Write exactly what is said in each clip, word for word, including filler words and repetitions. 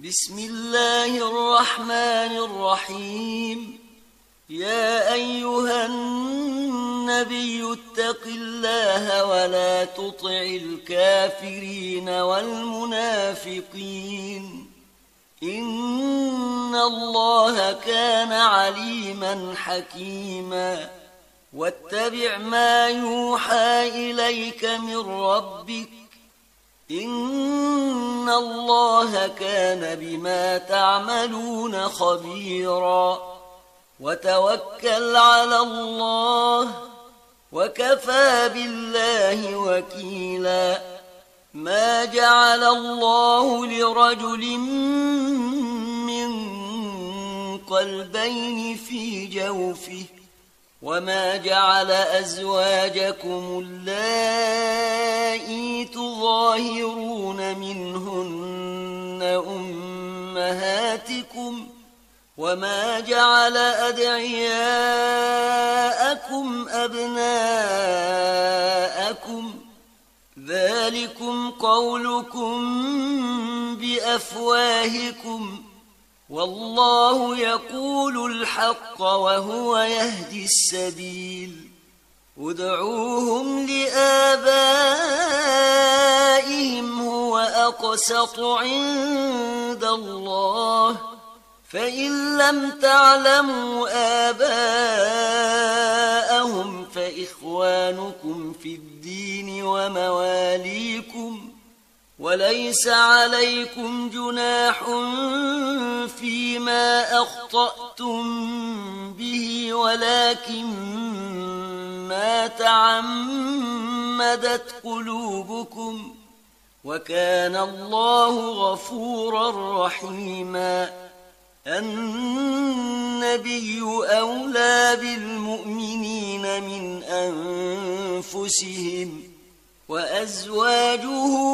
بسم الله الرحمن الرحيم. يا أيها النبي اتق الله ولا تطع الكافرين والمنافقين، إن الله كان عليما حكيما. واتبع ما يوحى إليك من ربك، إن الله كان بما تعملون خبيرا. وتوكل على الله وكفى بالله وكيلا. ما جعل الله لرجل من قلبين في جوفه، وما جعل أزواجكم اللائي تظاهرون منهن أمهاتكم، وما جعل أدعياءكم أبناءكم، ذلكم قولكم بأفواهكم، والله يقول الحق وهو يهدي السبيل. ادعوهم لآبائهم هو أقسط عند الله، فإن لم تعلموا آباءهم فإخوانكم في الدين ومواليكم، وليس عليكم جناح فيما أخطأتم به، ولكن ما تعمدت قلوبكم، وكان الله غفورا رحيما. النبي أولى بالمؤمنين من أنفسهم، وأزواجه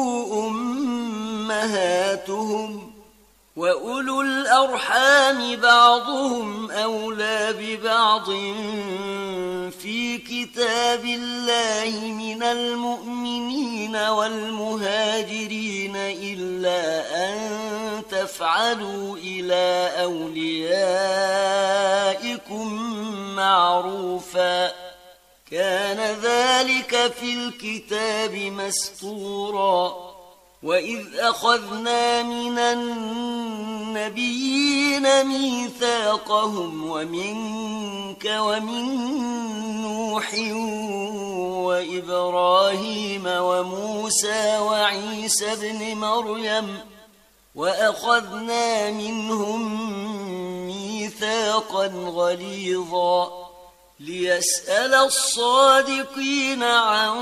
أمهاتهم، وأولو الأرحام بعضهم أولى ببعض في كتاب الله من المؤمنين والمهاجرين إلا أن تفعلوا إلى أوليائكم معروفا، كان ذلك في الكتاب مسطورا. وإذ أخذنا من النبيين ميثاقهم ومنك ومن نوح وإبراهيم وموسى وعيسى ابن مريم، وأخذنا منهم ميثاقا غليظا، ليسأل الصادقين عن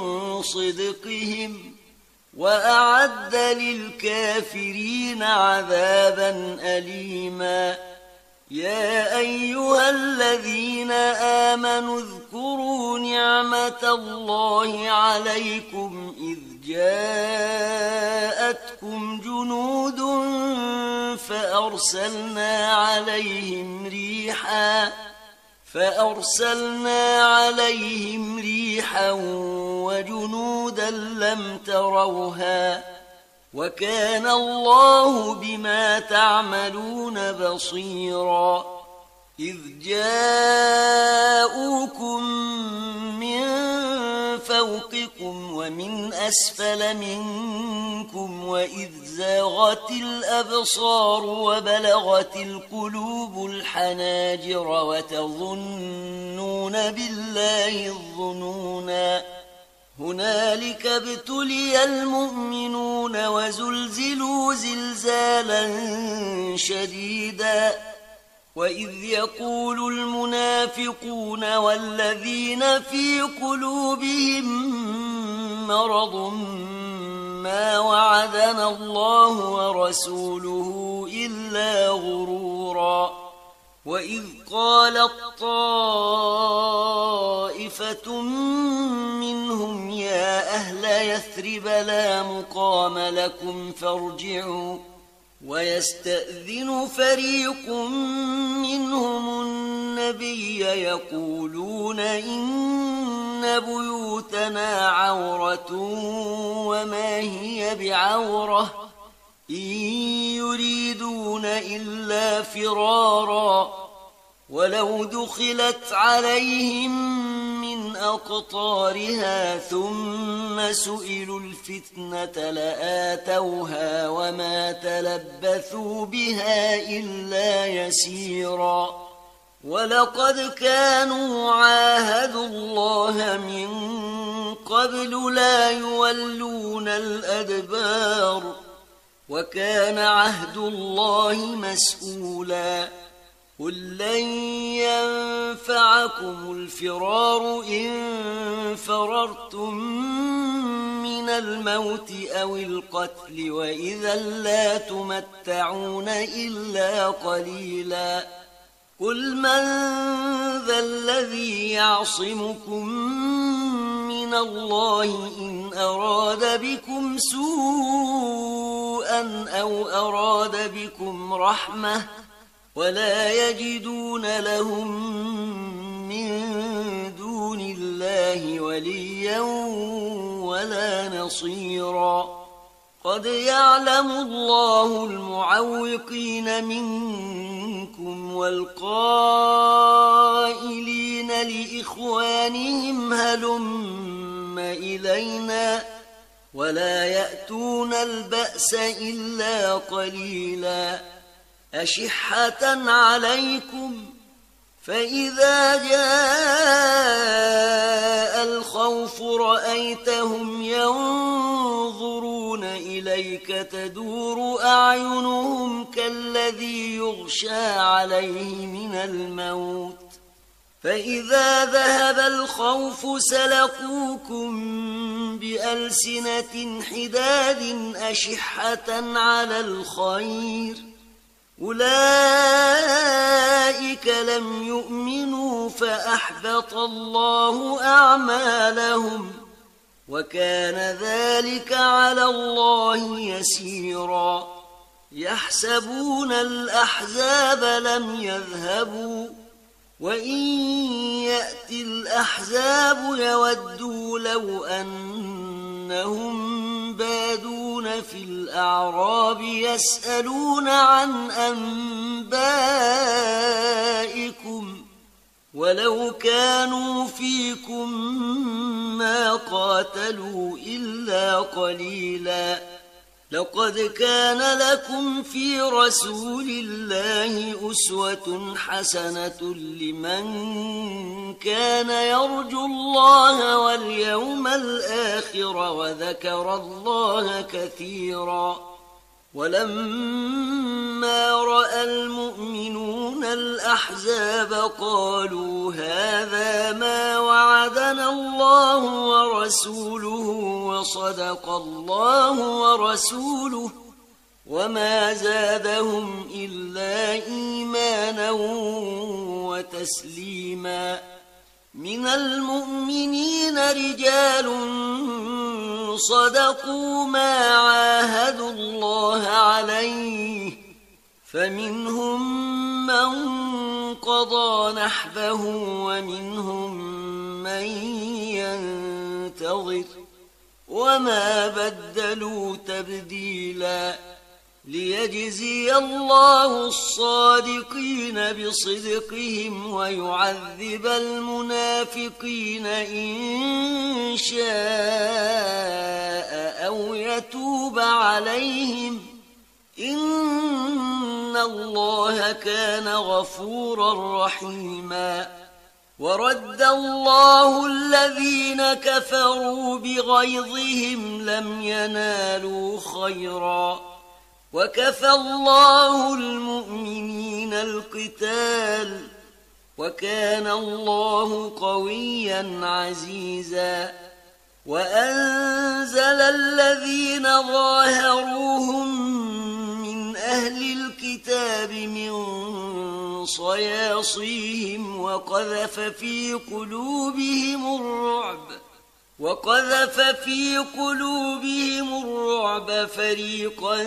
صدقهم، وأعد للكافرين عذابا أليما. يا أيها الذين آمنوا اذكروا نعمة الله عليكم إذ جاءتكم جنود فأرسلنا عليهم ريحا فأرسلنا عليهم ريحا وجنودا لم تروها، وكان الله بما تعملون بصيرا. إذ جاءوكم من فوقكم ومن أسفل منكم، وإذ زاغت الأبصار وبلغت القلوب الحناجر وتظنون بالله الظنونا. هنالك ابتلي المؤمنون وزلزلوا زلزالا شديدا. وإذ يقول المنافقون والذين في قلوبهم مرض ما وعدنا الله ورسوله إلا غرورا. وإذ قالت طائفة منهم يا أهل يثرب لا مقام لكم فارجعوا، ويستأذن فريق منهم النبي يقولون إن بيوتنا عورة وما هي بعورة إن يريد إلا فرارا ولو دخلت عليهم من أقطارها ثم سئلوا الفتنة لآتوها وما تلبثوا بها إلا يسيرا ولقد كانوا عاهدوا الله من قبل لا يولون الأدبار وكان عهد الله مسؤولا قل لن ينفعكم الفرار إن فررتم من الموت أو القتل وإذا لا تمتعون إلا قليلا قل من ذا الذي يعصمكم من الله إن أراد بكم سوءا أو أراد بكم رحمة ولا يجدون لهم من دون الله وليا ولا نصيرا قد يعلم الله المعوقين منكم والقائلين لإخوانهم هلم إلينا ولا يأتون البأس إلا قليلا أشحة عليكم فإذا جاء الخوف رأيتهم ينظرون إليك تدور أعينهم كالذي يغشى عليه من الموت فإذا ذهب الخوف سلقوكم بألسنة حداد أشحة على الخير أولئك لم يؤمنوا فأحبط الله أعمالهم وكان ذلك على الله يسيرا يحسبون الأحزاب لم يذهبوا وإن يأتي الأحزاب يودوا لو أنهم بادون في الأعراب يسألون عن أنبائكم ولو كانوا فيكم ما قاتلوا إلا قليلا لقد كان لكم في رسول الله أسوة حسنة لمن كان يرجو الله واليوم الآخر وذكر الله كثيرا ولما رأى المؤمنون الأحزاب قالوا هذا ما وعدنا الله ورسوله وصدق الله ورسوله وما زادهم إلا إيمانا وتسليما من المؤمنين رجال صدقوا ما عاهدوا الله عليه فمنهم من قضى نحبه ومنهم من ينتظر وما بدلوا تبديلا ليجزي الله الصادقين بصدقهم ويعذب المنافقين إن شاء أو يتوب عليهم إن الله كان غفورا رحيما ورد الله الذين كفروا بغيظهم لم ينالوا خيرا وكفى الله المؤمنين القتال وكان الله قويا عزيزا وأنزل الذين ظاهروهم من أهل الكتاب من صياصيهم وقذف في قلوبهم الرعب وقذف في قلوبهم الرعب فريقا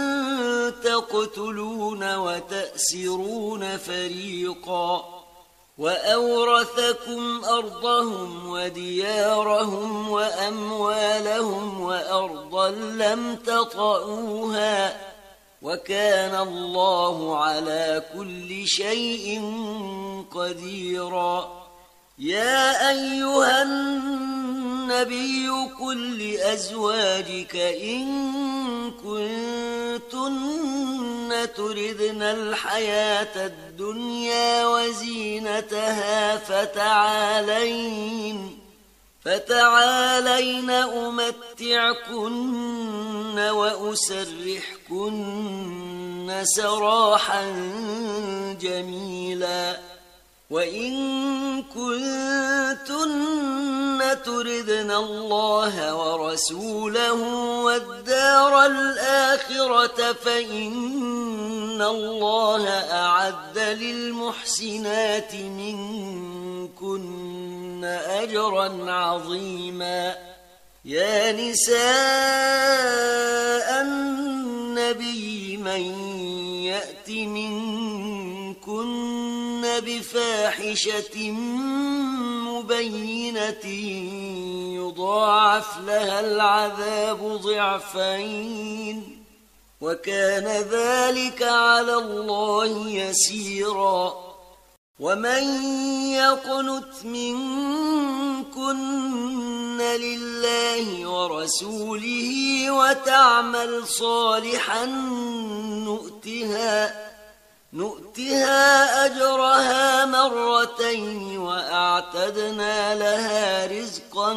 تقتلون وتأسرون فريقا وأورثكم أرضهم وديارهم وأموالهم وأرضا لم تطئوها وكان الله على كل شيء قديرا. يا أيها النبي قل لأزواجك إن كنتن تردن الحياة الدنيا وزينتها فتعالين فتعالين أمتعكن وأسرحكن سراحا جميلا. وإن كنتن تردن الله ورسوله والدار الآخرة فإن الله أعد للمحسنات منكن أجرا عظيما. يا نساء النبي من يأت منكن بفاحشة مبينة يضاعف لها العذاب ضعفين وكان ذلك على الله يسيرا. ومن يقنت منكن لله ورسوله وتعمل صالحا نؤتها نؤتها أجرها مرتين وأعتدنا لها رزقا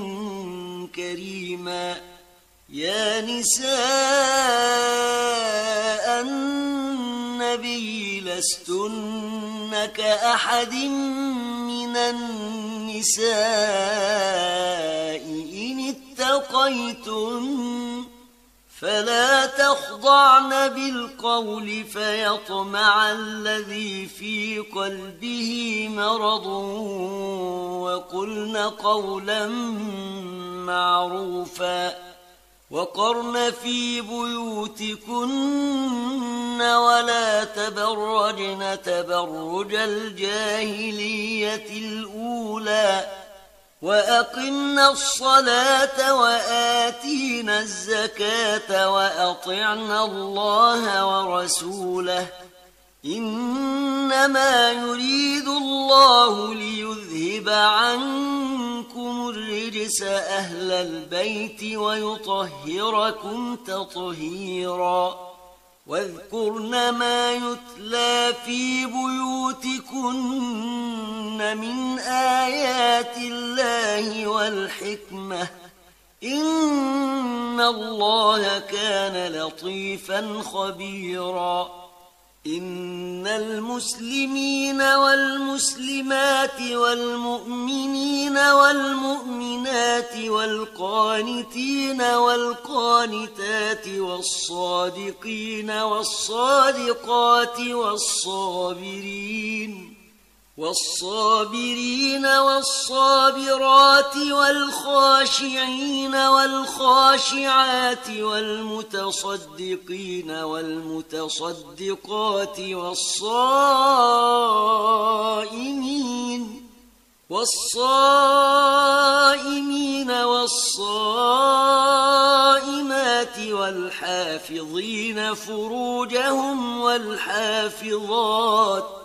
كريما. يا نساء النبي لستن كأحد من النساء إن اتقيتن فلا تخضعن بالقول فيطمع الذي في قلبه مرض وقلن قولا معروفا. وقرن في بيوتكن ولا تبرجن تبرج الجاهلية الأولى وأقمنا الصلاة وآتينا الزكاة وأطعنا الله ورسوله إنما يريد الله ليذهب عنكم الرجس أهل البيت ويطهركم تطهيرا. واذكرن ما يتلى في بيوتكن من آيات الله والحكمة إن الله كان لطيفا خبيرا. إن المسلمين والمسلمات والمؤمنين والمؤمنات والقانتين والقانتات والصادقين والصادقات والصابرين والصابرين والصابرات والخاشعين والخاشعات والمتصدقين والمتصدقات والصائمين والصائمين والصائمات والحافظين فروجهم والحافظات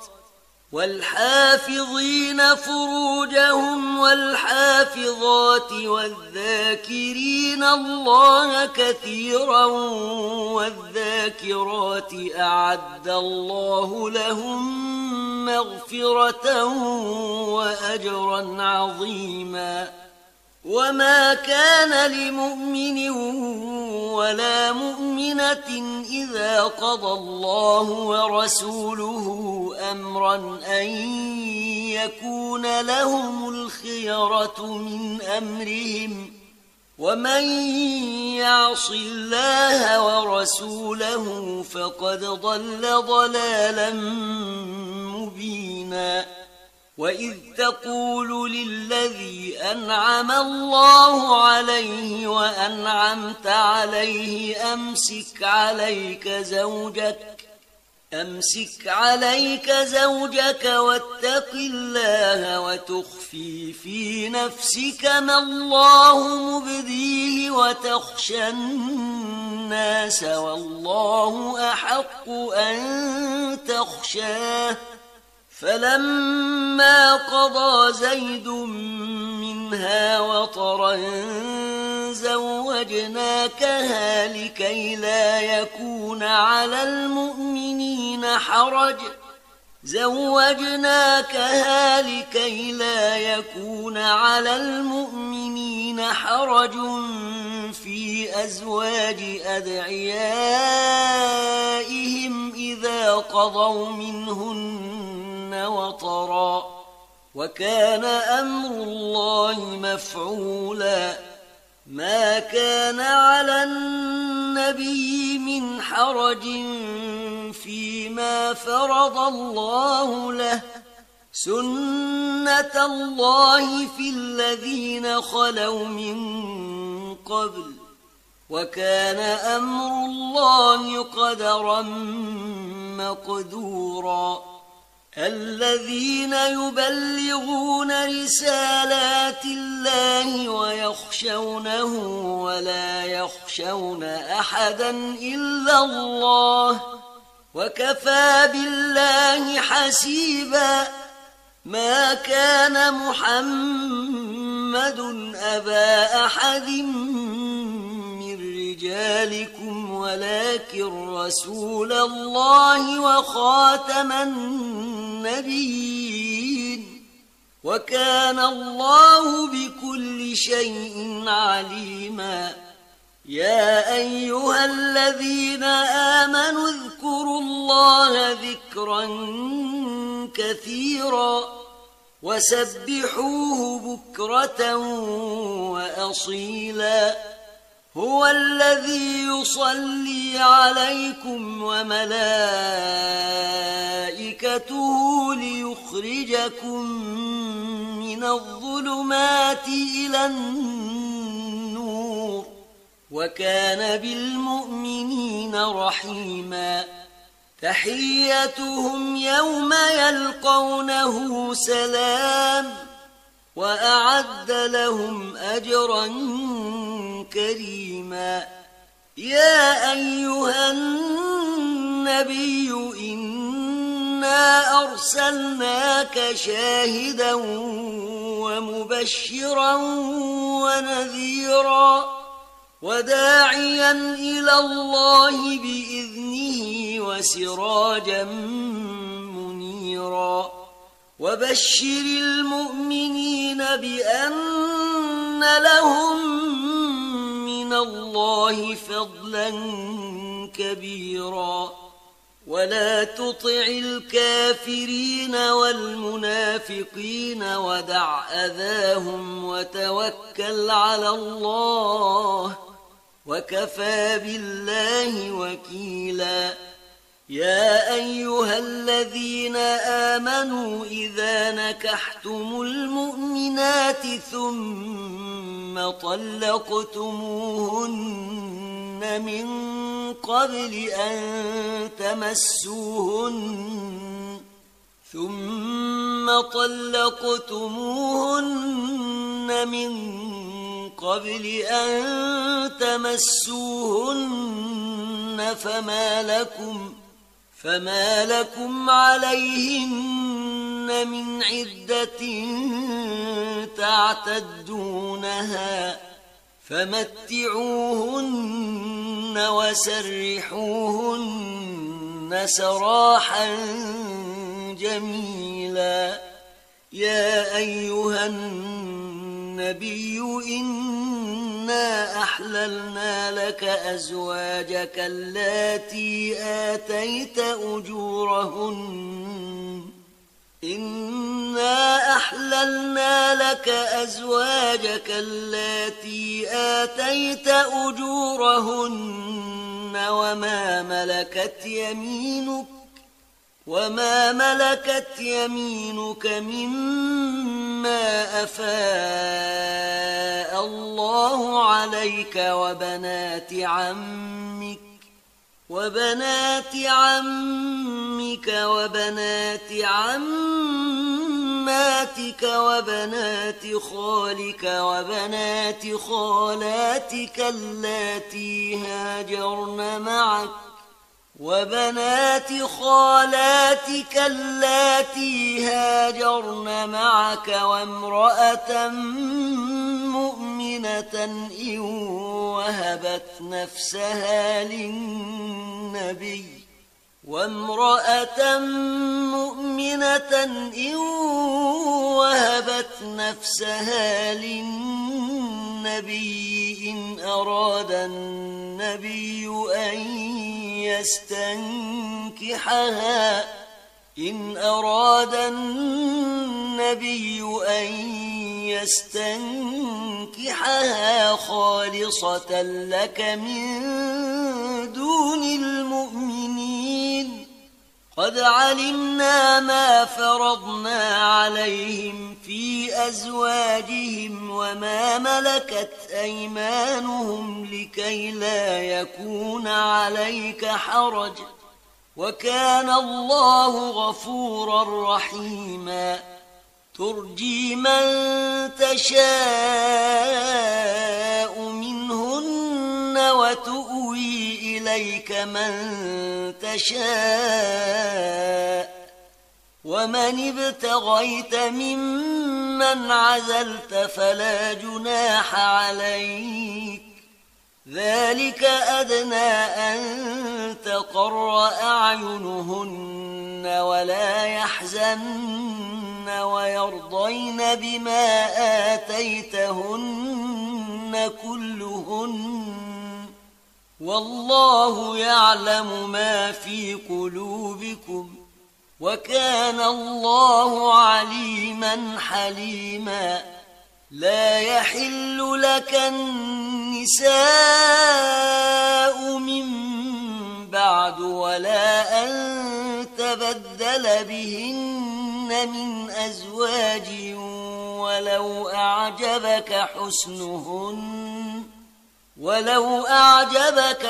والحافظين فروجهم والحافظات والذاكرين الله كثيرا والذاكرات أعد الله لهم مغفرة وأجرا عظيما. وما كان لمؤمن ولا مؤمنة إذا قضى الله ورسوله أمرا أن يكون لهم الخيرة من أمرهم ومن يعص الله ورسوله فقد ضل ضلالا مبينا. وإذ تقول للذي أنعم الله عليه وأنعمت عليه أمسك عليك زوجك أمسك عليك زوجك واتق الله وتخفي في نفسك ما الله مبديه وتخشى الناس والله أحق أن تخشاه. فلما قضى زيد منها وطرا زوجناكها لكي لا يكون على المؤمنين حرج زوجناكها لكي لا يكون على المؤمنين حرج في أزواج أدعيائهم إذا قضوا منهن وطرا وكان أمر الله مفعولا. ما كان على النبي من حرج فيما فرض الله له سنة الله في الذين خلوا من قبل وكان أمر الله قدرا مقدورا. الذين يبلغون رسالات الله ويخشونه ولا يخشون أحدا إلا الله وكفى بالله حسيبا. ما كان محمد أبا أحد من رجالكم ولكن رسول الله وخاتم النبيين وكان الله بكل شيء عليما. يا أيها الذين آمنوا اذكروا الله ذكرا كثيرا وسبحوه بكرة وأصيلا. هو الذي يصلي عليكم وملائكته ليخرجكم من الظلمات إلى النور وكان بالمؤمنين رحيما. تحيتهم يوم يلقونه سلام وأعد لهم أجرا كريما. يا أيها النبي إنا أرسلناك شاهدا ومبشرا ونذيرا وداعيا إلى الله بإذنه وسراجا منيرا. وبشر المؤمنين بأن لهم من الله فضلا كبيرا. ولا تطع الكافرين والمنافقين ودع أذاهم وتوكل على الله وكفى بالله وكيلا. يا أيها الذين آمنوا إذا نكحتم المؤمنات ثم طلقتموهن من قبل أن تمسوهن ثم طلقتموهن من قبل أن تمسوهن فما لكم فما لكم عليهن من عدة تعتدونها فمتعوهن وسرحوهن سراحا جميلا. يا أيها النبي إنا أحللنا لك أزواجك اللاتي آتيت أجورهن إنا أحللنا لك أزواجك اللاتي آتيت أجورهن وما ملكت يمينك وما ملكت يمينك مما أفاء الله عليك وبنات عمك وبنات عمك عمك وبنات عماتك وبنات خالك وبنات خالاتك اللاتي هاجرن معك وبنات خالاتك اللاتي هاجرن معك وامرأة مؤمنة إن وهبت نفسها للنبي وامرأة مؤمنة إن وهبت نفسها للنبي إن أراد النبي أن يستنكحها إن أراد النبي أن يستنكحها خالصة لك من دون المؤمنين قد علمنا ما فرضنا عليهم في أزواجهم وما ملكت أيمانهم لكي لا يكون عليك حرج وكان الله غفورا رحيما ترجي من تشاء منهن وتؤوي إليك من تشاء ومن ابتغيت ممن عزلت فلا جناح عليك ذلك أدنى أن تقر أعينهن ولا يحزن ويرضين بما آتيتهن كلهن والله يعلم ما في قلوبكم وكان الله عليما حليما لا يحل لك النساء من بعد ولا أن تبدل بهن من أزواج ولو أعجبك حسنهن ولو أعجبك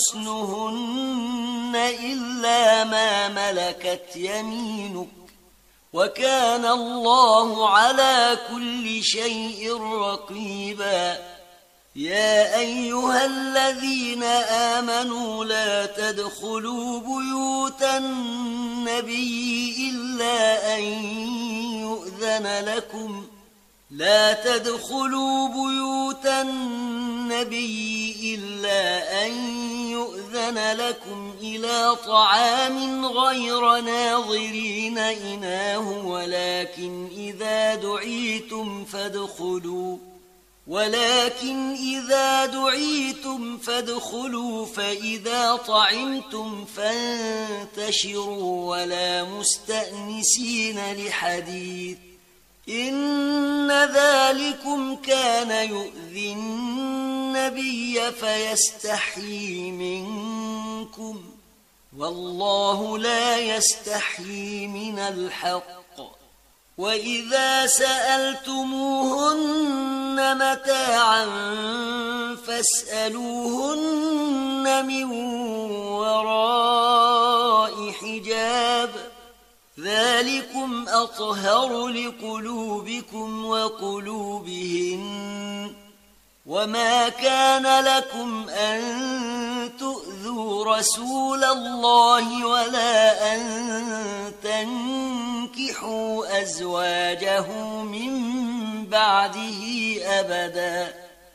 حسنهن إلا ما ملكت يمينك وكان الله على كل شيء رقيبا يا أيها الذين آمنوا لا تدخلوا بيوت النبي إلا أن يؤذن لكم لا تدخلوا بيوت النبي إلا أن يؤذن لكم إلى طعام غير ناظرين إناه ولكن إذا دعيتم فادخلوا ولكن إذا دعيتم فادخلوا فإذا طعمتم فانتشروا ولا مستأنسين لحديث إن ذلكم كان يؤذي النبي فيستحيي منكم والله لا يستحيي من الحق وإذا سألتموهن متاعا فاسألوهن من وراء حجاب ذلكم أطهر لقلوبكم وقلوبهن وما كان لكم أن تؤذوا رسول الله ولا أن تنكحوا أزواجه من بعده أبدا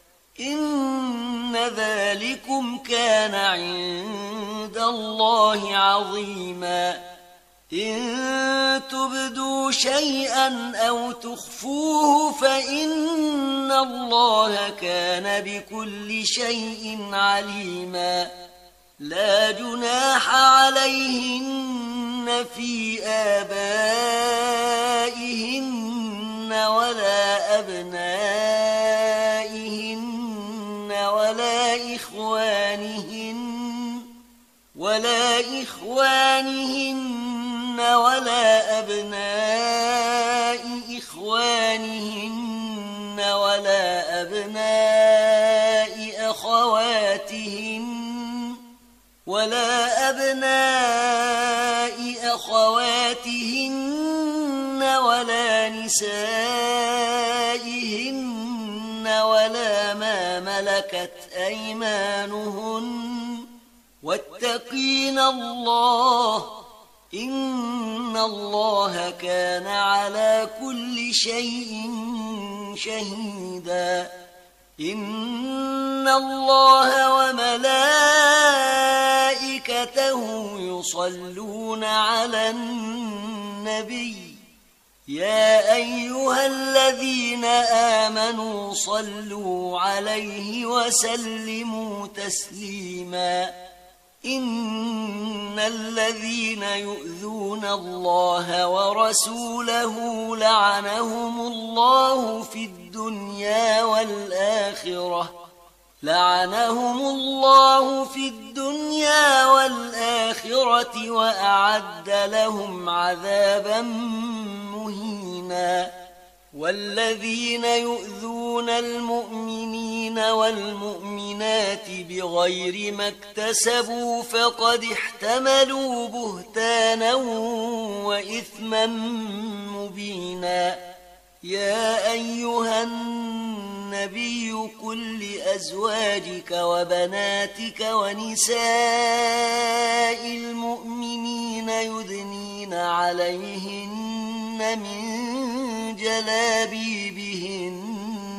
إن ذلكم كان عند الله عظيما إن تبدوا شيئا أو تخفوه فإن الله كان بكل شيء عليما لا جناح عليهن في آبائهن ولا أبنائهن ولا إخوانهن ولا إخوانهن ولا أبناء إخوانهن ولا أبناء أخواتهن ولا أبناء أخواتهن ولا نسائهن ولا ما ملكت أيمانهن واتقين الله إن الله كان على كل شيء شهيدا إن الله وملائكته يصلون على النبي يا أيها الذين آمنوا صلوا عليه وسلموا تسليما إن الذين يؤذون الله ورسوله لعنهم الله في الدنيا والآخرة لعنهم الله في الدنيا والآخرة وأعد لهم عذابا مهينا والذين يؤذون المؤمنين والمؤمنات بغير ما اكتسبوا فقد احتملوا بهتانا وإثما مبينا يا أيها النبي قل لأزواجك وبناتك ونساء المؤمنين يدنين عليهن من جلابيبهن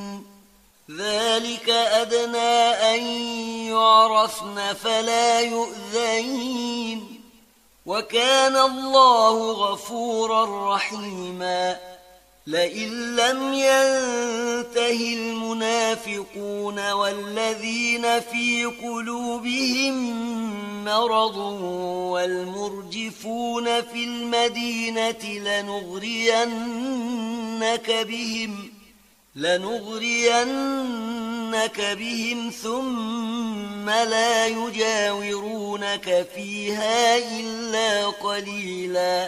ذلك أدنى أن يعرفن فلا يؤذين وكان الله غفورا رحيما لئن لم ينته المنافقون والذين في قلوبهم مرض والمرجفون في المدينة لنغرينك بهم لنغرينك بهم ثم لا يجاورونك فيها إلا قليلا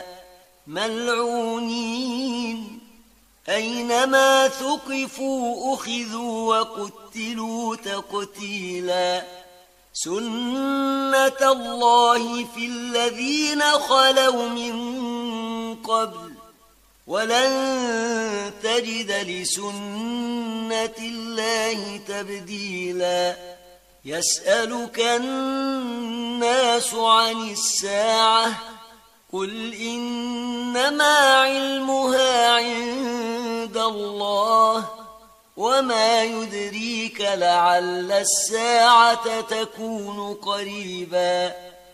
ملعونين أينما ثقفوا أخذوا وقتلوا تقتيلا سنة الله في الذين خلوا من قبل ولن تجد لسنة الله تبديلا يسألك الناس عن الساعة قل إنما علمها عند الله وما يدريك لعل الساعة تكون قريبا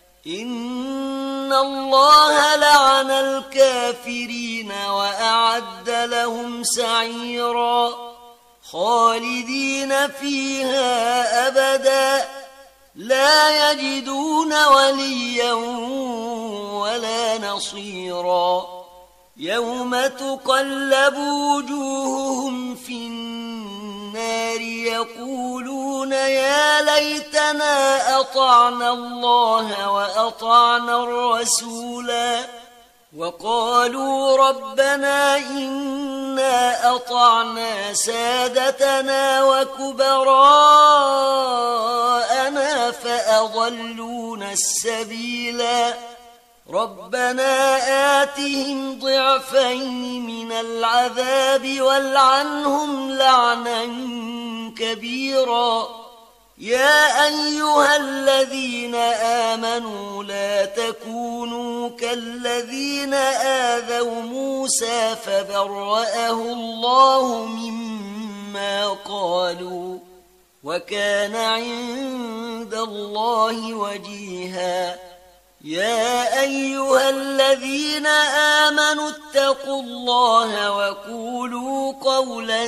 إن الله لعن الكافرين وأعد لهم سعيرا خالدين فيها أبدا لا يجدون وليا ولا نصيرا يوم تقلب وجوههم في النار يقولون يا ليتنا أطعنا الله وأطعنا الرسولا وقالوا ربنا إنا أطعنا سادتنا وكبراءنا فأضلونا السبيلا ربنا آتهم ضعفين من العذاب والعنهم لعنا كبيرا يا أيها الذين آمنوا لا تكونوا كالذين آذوا موسى فبرأه الله مما قالوا وكان عند الله وجيها يا أيها الذين آمنوا اتقوا الله وقولوا قولا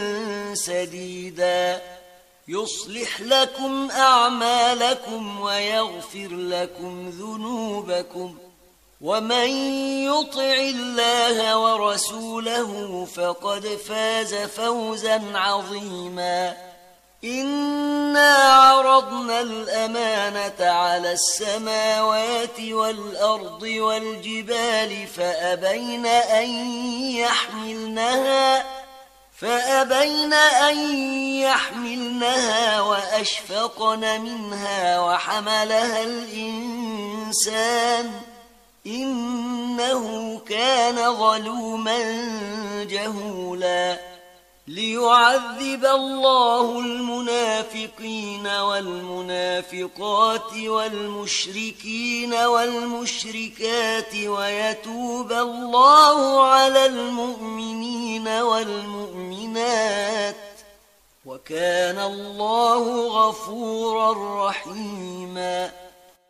سديدا يصلح لكم أعمالكم ويغفر لكم ذنوبكم ومن يطع الله ورسوله فقد فاز فوزا عظيما إنا عرضنا الأمانة على السماوات والأرض والجبال فأبين أن يحملنها فأبين أن يحملنها وأشفقن منها وحملها الإنسان إن إنه كان ظلوما جهولا ليعذب الله المنافقين والمنافقات والمشركين والمشركات ويتوب الله على المؤمنين والمؤمنات وكان الله غفورا رحيما